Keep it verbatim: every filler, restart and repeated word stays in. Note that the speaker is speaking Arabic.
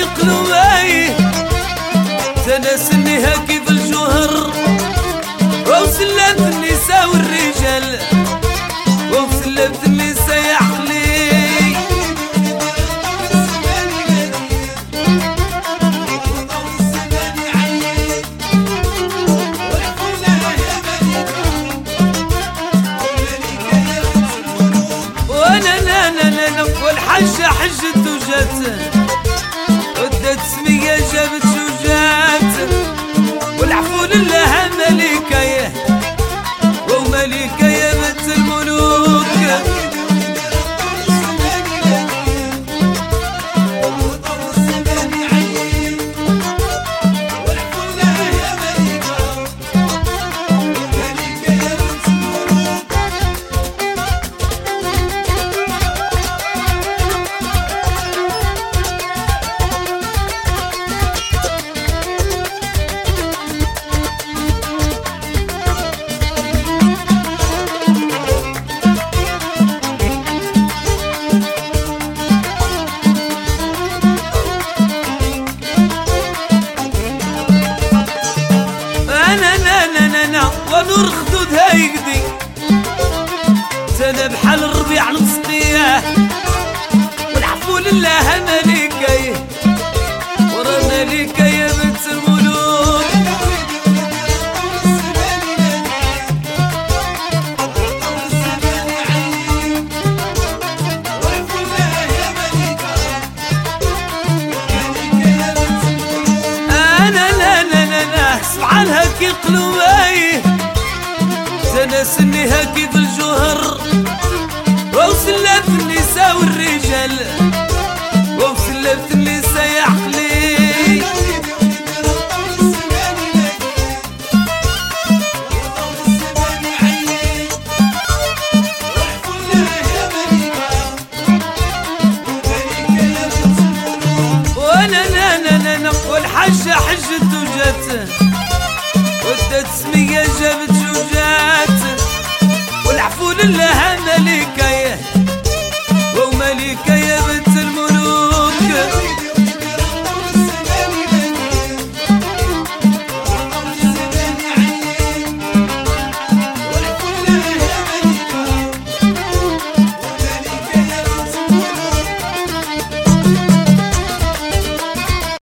قلوبي تناسنيها كيف الجوهر وسلمت النساء والرجال وسلمت النساء يا عقلي وانا لا لا لا لا والحجة حجت وجات ودت سمية جابت شجات والعفو لله ملكة وملكة يا بنت الملوك ونور خدودها يقدي سنة بحال الربيع نسقيه والعفو لله ملكة ورا ملكة يا بنت الملوك أنا لا لا لا لا سبحانها كي قلوبي تناسنيها كيف الجوهر وسلمت النساء والرجال وسلمت النساء يا عقلي وانا لا لا لا لا والحجة حجت وجات ودت سمية جابت